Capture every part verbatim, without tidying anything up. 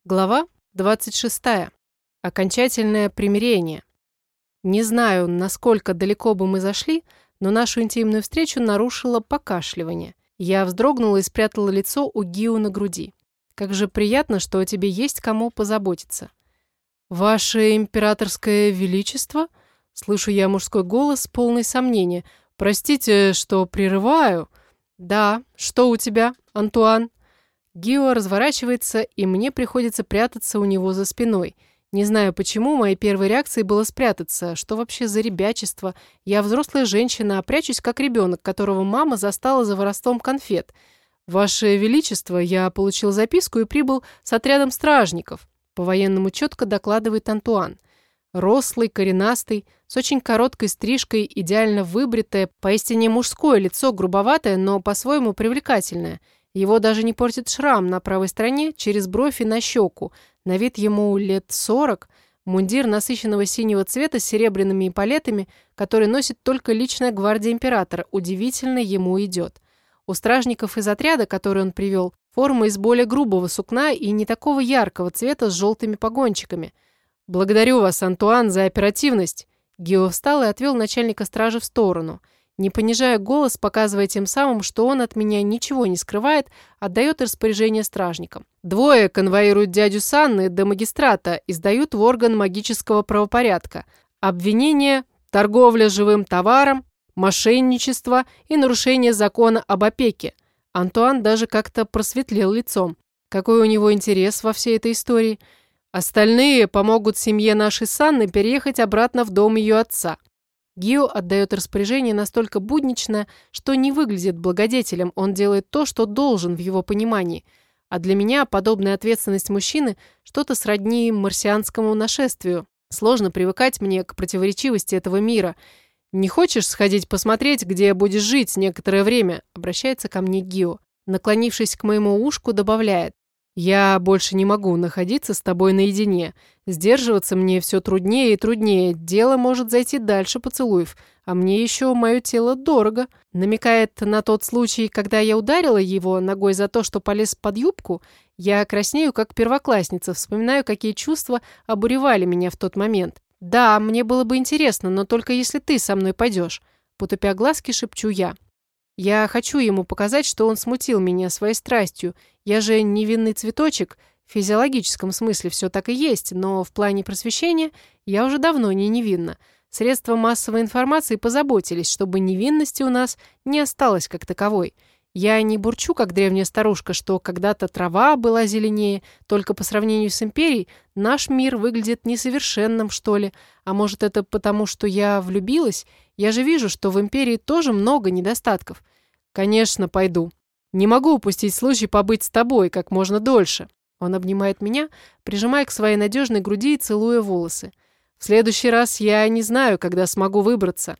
Глава двадцать шестая. Окончательное примирение. Не знаю, насколько далеко бы мы зашли, но нашу интимную встречу нарушило покашливание. Я вздрогнула и спрятала лицо у Гио на груди. Как же приятно, что о тебе есть кому позаботиться. «Ваше императорское величество?» Слышу я мужской голос, полный сомнения. «Простите, что прерываю». «Да, что у тебя, Антуан?» Гио разворачивается, и мне приходится прятаться у него за спиной. Не знаю почему, моей первой реакцией было спрятаться. Что вообще за ребячество? Я взрослая женщина, а прячусь как ребенок, которого мама застала за воровством конфет. «Ваше Величество, я получил записку и прибыл с отрядом стражников», по-военному четко докладывает Антуан. Рослый, коренастый, с очень короткой стрижкой, идеально выбритое, поистине мужское лицо, грубоватое, но по-своему привлекательное. Его даже не портит шрам на правой стороне, через бровь и на щеку. На вид ему лет сорок. Мундир насыщенного синего цвета с серебряными эполетами, который носит только личная гвардия императора, удивительно ему идет. У стражников из отряда, который он привел, форма из более грубого сукна и не такого яркого цвета с желтыми погончиками. «Благодарю вас, Антуан, за оперативность!» Гио встал и отвел начальника стражи в сторону. Не понижая голос, показывая тем самым, что он от меня ничего не скрывает, отдает распоряжение стражникам. Двое конвоируют дядю Санны до магистрата и сдают в орган магического правопорядка. Обвинение, торговля живым товаром, мошенничество и нарушение закона об опеке. Антуан даже как-то просветлел лицом. Какой у него интерес во всей этой истории? Остальные помогут семье нашей Санны переехать обратно в дом ее отца. Гио отдает распоряжение настолько буднично, что не выглядит благодетелем, он делает то, что должен в его понимании. А для меня подобная ответственность мужчины что-то сродни марсианскому нашествию. Сложно привыкать мне к противоречивости этого мира. «Не хочешь сходить посмотреть, где будешь жить некоторое время?» Обращается ко мне Гио. Наклонившись к моему ушку, добавляет. «Я больше не могу находиться с тобой наедине. Сдерживаться мне все труднее и труднее. Дело может зайти дальше поцелуев, а мне еще мое тело дорого». Намекает на тот случай, когда я ударила его ногой за то, что полез под юбку. Я краснею, как первоклассница, вспоминаю, какие чувства обуревали меня в тот момент. «Да, мне было бы интересно, но только если ты со мной пойдешь», потупя глазки, шепчу я. Я хочу ему показать, что он смутил меня своей страстью. Я же невинный цветочек. В физиологическом смысле все так и есть, но в плане просвещения я уже давно не невинна. Средства массовой информации позаботились, чтобы невинности у нас не осталось как таковой. Я не бурчу, как древняя старушка, что когда-то трава была зеленее, только по сравнению с империей наш мир выглядит несовершенным, что ли. А может, это потому, что я влюбилась? Я же вижу, что в империи тоже много недостатков. Конечно, пойду. Не могу упустить случай побыть с тобой как можно дольше. Он обнимает меня, прижимая к своей надежной груди и целуя волосы. В следующий раз я не знаю, когда смогу выбраться.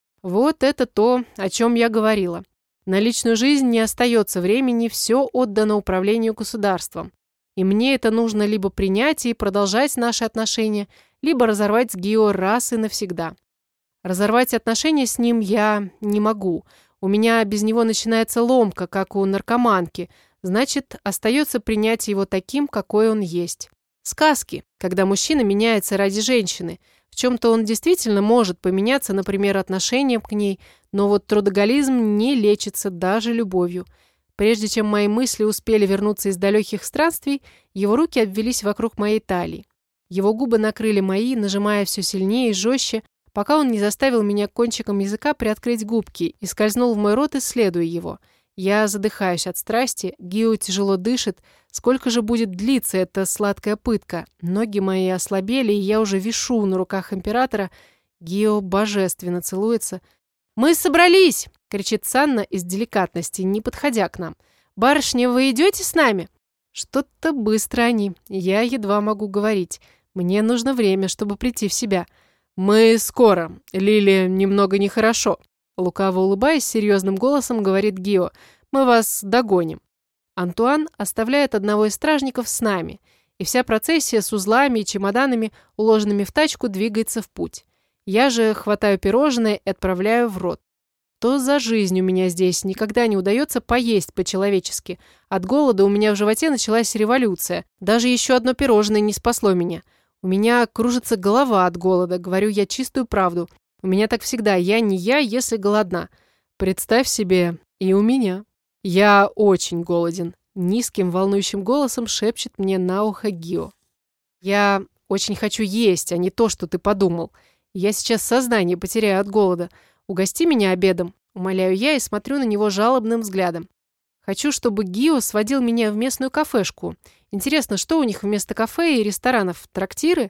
Вот это то, о чем я говорила. На личную жизнь не остается времени, все отдано управлению государством. И мне это нужно либо принять и продолжать наши отношения, либо разорвать с Гио раз и навсегда. Разорвать отношения с ним я не могу. У меня без него начинается ломка, как у наркоманки. Значит, остается принять его таким, какой он есть. Сказки, когда мужчина меняется ради женщины. В чем-то он действительно может поменяться, например, отношением к ней, но вот трудоголизм не лечится даже любовью. Прежде чем мои мысли успели вернуться из далеких странствий, его руки обвелись вокруг моей талии. Его губы накрыли мои, нажимая все сильнее и жестче, пока он не заставил меня кончиком языка приоткрыть губки и скользнул в мой рот, исследуя его. Я задыхаюсь от страсти, Гио тяжело дышит. Сколько же будет длиться эта сладкая пытка? Ноги мои ослабели, и я уже вишу на руках императора. Гио божественно целуется. «Мы собрались!» — кричит Санна из деликатности, не подходя к нам. «Барышня, вы идете с нами?» Что-то быстро они. Я едва могу говорить. Мне нужно время, чтобы прийти в себя. «Мы скоро. Лили немного нехорошо». Лукаво улыбаясь, серьезным голосом говорит Гио. «Мы вас догоним». Антуан оставляет одного из стражников с нами, и вся процессия с узлами и чемоданами, уложенными в тачку, двигается в путь. Я же хватаю пирожное и отправляю в рот. Что за жизнь у меня здесь? Никогда не удается поесть по-человечески. От голода у меня в животе началась революция. Даже еще одно пирожное не спасло меня. У меня кружится голова от голода, говорю я чистую правду. У меня так всегда, я не я, если голодна. Представь себе, и у меня. Я очень голоден. Низким волнующим голосом шепчет мне на ухо Гио. Я очень хочу есть, а не то, что ты подумал. Я сейчас сознание потеряю от голода. Угости меня обедом, умоляю я и смотрю на него жалобным взглядом. Хочу, чтобы Гио сводил меня в местную кафешку. Интересно, что у них вместо кафе и ресторанов? Трактиры?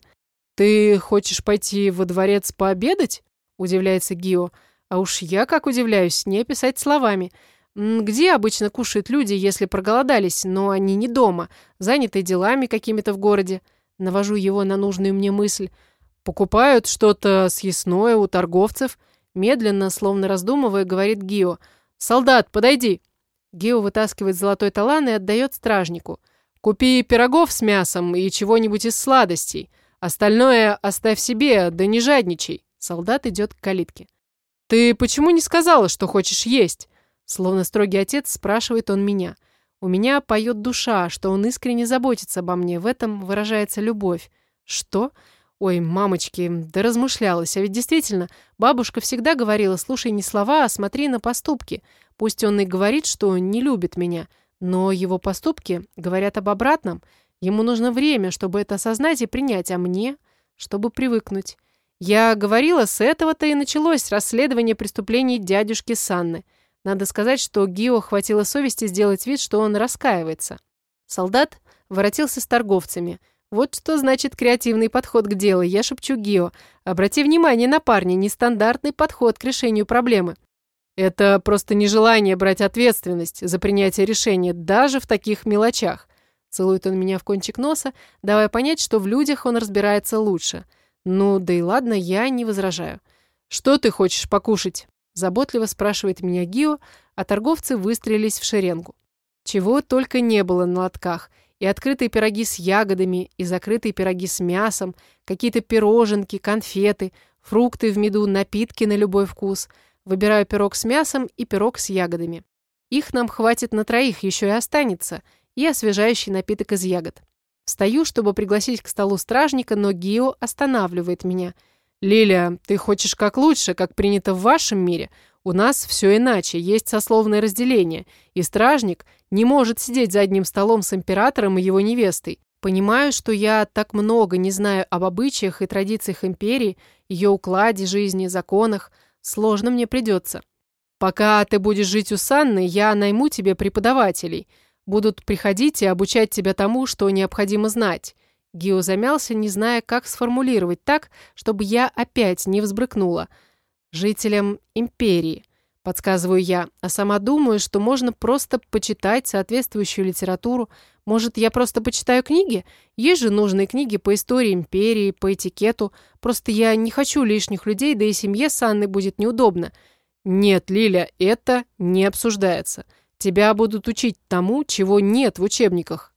Ты хочешь пойти во дворец пообедать? Удивляется Гио. А уж я как удивляюсь, не описать словами. Где обычно кушают люди, если проголодались, но они не дома, заняты делами какими-то в городе? Навожу его на нужную мне мысль. Покупают что-то съестное у торговцев. Медленно, словно раздумывая, говорит Гио. «Солдат, подойди!» Гио вытаскивает золотой талан и отдает стражнику. «Купи пирогов с мясом и чего-нибудь из сладостей. Остальное оставь себе, да не жадничай». Солдат идет к калитке. «Ты почему не сказала, что хочешь есть?» Словно строгий отец спрашивает он меня. У меня поет душа, что он искренне заботится обо мне. В этом выражается любовь. Что? Ой, мамочки, да размышлялась. А ведь действительно, бабушка всегда говорила, слушай не слова, а смотри на поступки. Пусть он и говорит, что не любит меня, но его поступки говорят об обратном. Ему нужно время, чтобы это осознать и принять, а мне, чтобы привыкнуть. Я говорила, с этого-то и началось расследование преступлений дядюшки Санны. Надо сказать, что Гио хватило совести сделать вид, что он раскаивается. Солдат воротился с торговцами. Вот что значит креативный подход к делу. Я шепчу Гио. Обрати внимание на парня, нестандартный подход к решению проблемы. Это просто нежелание брать ответственность за принятие решения, даже в таких мелочах. Целует он меня в кончик носа, давая понять, что в людях он разбирается лучше. Ну, да и ладно, я не возражаю. Что ты хочешь покушать? Заботливо спрашивает меня Гио, а торговцы выстроились в шеренгу. Чего только не было на лотках. И открытые пироги с ягодами, и закрытые пироги с мясом, какие-то пироженки, конфеты, фрукты в меду, напитки на любой вкус. Выбираю пирог с мясом и пирог с ягодами. Их нам хватит на троих, еще и останется, и освежающий напиток из ягод. Встаю, чтобы пригласить к столу стражника, но Гио останавливает меня. «Лиля, ты хочешь как лучше, как принято в вашем мире? У нас все иначе, есть сословное разделение, и стражник не может сидеть за одним столом с императором и его невестой. Понимаю, что я так много не знаю об обычаях и традициях империи, ее укладе жизни, законах. Сложно мне придется. Пока ты будешь жить у Санны, я найму тебе преподавателей. Будут приходить и обучать тебя тому, что необходимо знать». Гио замялся, не зная, как сформулировать так, чтобы я опять не взбрыкнула. «Жителям империи», — подсказываю я, а сама думаю, что можно просто почитать соответствующую литературу. Может, я просто почитаю книги? Есть же нужные книги по истории империи, по этикету. Просто я не хочу лишних людей, да и семье с Анной будет неудобно. Нет, Лиля, это не обсуждается. Тебя будут учить тому, чего нет в учебниках.